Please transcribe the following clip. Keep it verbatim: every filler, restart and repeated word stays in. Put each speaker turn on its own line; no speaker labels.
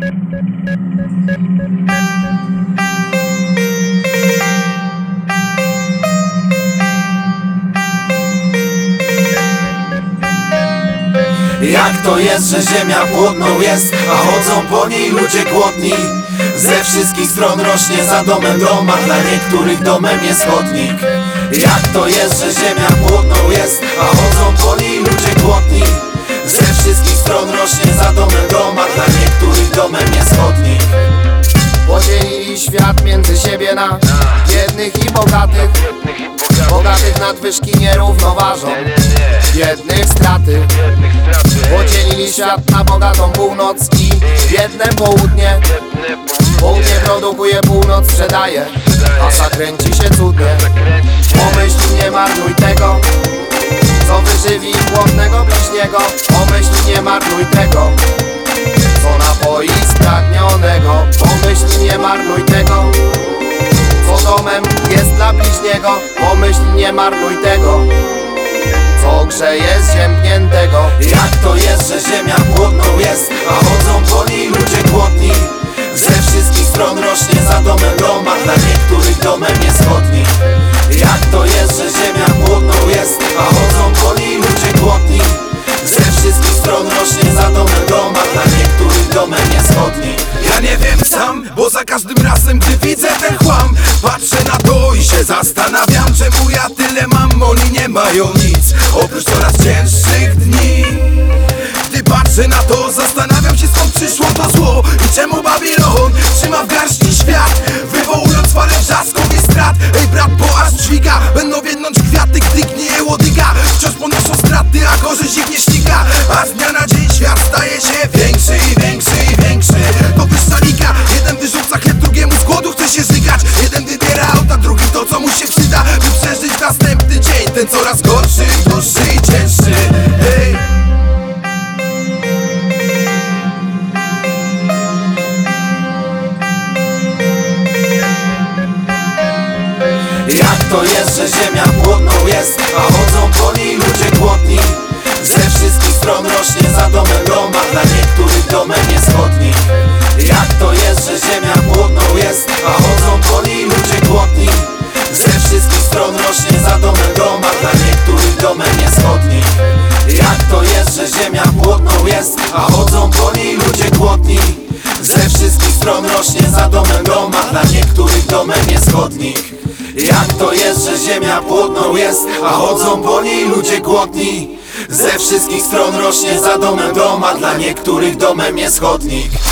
Jak to jest, że ziemia płodną jest, a chodzą po niej ludzie głodni? Ze wszystkich stron rośnie za domem dom, a dla niektórych domem jest chodnik. Jak to jest, że ziemia płodną jest, a chodzą po niej ludzie głodni? Ze wszystkich stron rośnie za domem dom, a dla niektórych domem jest chodnik.
Podzielili świat między siebie na biednych i bogatych. Bogatych nadwyżki nie równoważą, biednych straty. Podzielili świat na bogatą północ i biedne południe. Południe produkuje, północ sprzedaje, kasa kręci się cudnie. Pomyśl, nie marnuj tego, co wyżywi głodnego bliźniego. Pomyśl, nie marnuj tego, co napoi spragnionego. Pomyśl, nie marnuj tego, co domem jest dla bliźniego. Pomyśl, nie marnuj tego, co grzeje ziębniętego.
Jak to jest, że ziemia płodną jest, a chodzą po niej ludzie głodni? Ze wszystkich stron rośnie za domem dom, a dla niektórych domem jest chodnik. Jak to jest, że ziemia płodną jest, a chodzą po niej ludzie głodni? Ze wszystkich stron rośnie za domem dom, a dla niektórych domem jest chodnik.
Ja nie wiem sam, bo za każdym razem, gdy widzę ten chłam, patrzę na to i się zastanawiam, czemu ja tyle mam, oni nie mają nic oprócz coraz cięższych dni. Gdy patrzę na to, zastanawiam się, skąd przyszło to zło i czemu Babilon trzyma w garści świat, wywołując falę wrzasków i strat. Ej brat, bo aż dźwiga, będą wiednąć kwiaty, gdy gnieje łodyga. Wciąż ponoszą straty, a korzyść ich nie ściga, a z dnia na dzień świat staje się większy i większy i większy. To wyższa liga, jeden wyrzuca chleb, drugiemu z głodu chce się żygać. Jeden wybiera auta, drugi to, co mu się przyda, by przeżyć następny dzień, ten coraz gorszy, dłuższy i cięższy. Hej.
Jak to jest, że ziemia płodną jest, a chodzą po niej ludzie głodni? Ze wszystkich stron rośnie za domem dom, a dla niektórych domem jest chodnik. Jak to jest, że ziemia płodną jest, a chodzą po niej ludzie głodni? Ze wszystkich stron rośnie za domem dom, a dla niektórych domem jest chodnik. Jak to jest, że ziemia płodną jest, a chodzą po niej ludzie głodni? Ze wszystkich stron rośnie za domem dom, a dla niektórych domem jest chodnik. Jak to jest, że ziemia płodną jest, a chodzą po niej ludzie głodni? Ze wszystkich stron rośnie za domem dom, a dla niektórych domem jest chodnik.